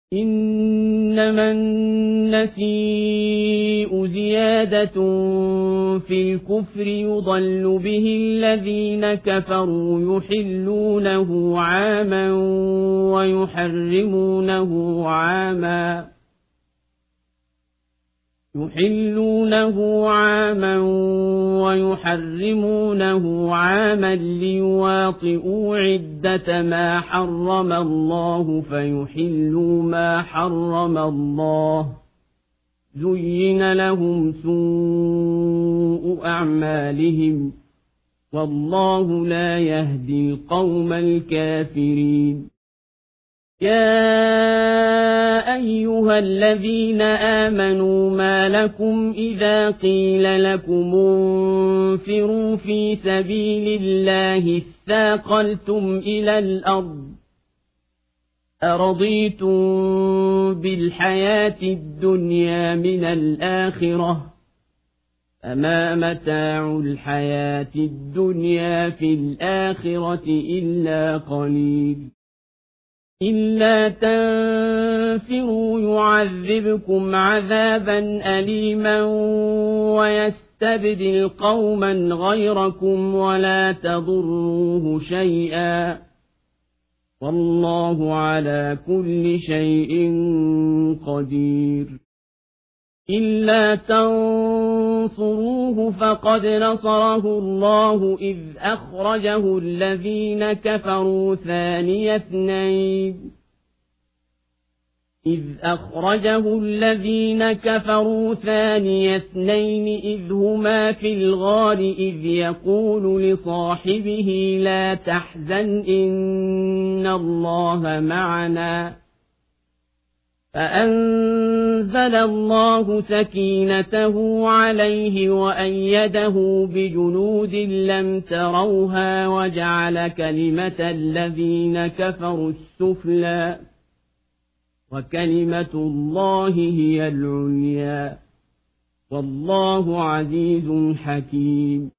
إنما النسيء زيادة في الكفر يضل به الذين كفروا يحلونه عاما ويحرمونه عاما ليواطئوا عدة ما حرم الله فيحلوا ما حرم الله زين لهم سوء أعمالهم والله لا يهدي القوم الكافرين. يا أيها الذين آمنوا ما لكم إذا قيل لكم انفروا في سبيل الله اثاقلتم إلى الأرض أرضيتم بالحياة الدنيا من الآخرة فما متاع الحياة الدنيا في الآخرة إلا قليل. إلا تنفروا يعذبكم عذابا أليما ويستبدل قوما غيركم ولا تضروه شيئا والله على كل شيء قدير. إلا تنصروه فقد نصره الله إذ أخرجه الذين كفروا ثاني اثنين إذ هما في الغار إذ يقول لصاحبه لا تحزن إن الله معنا فأنزل الله سكينته عليه وأيده بجنود لم تروها وجعل كلمة الذين كفروا السفلى وكلمة الله هي العليا والله عزيز حكيم.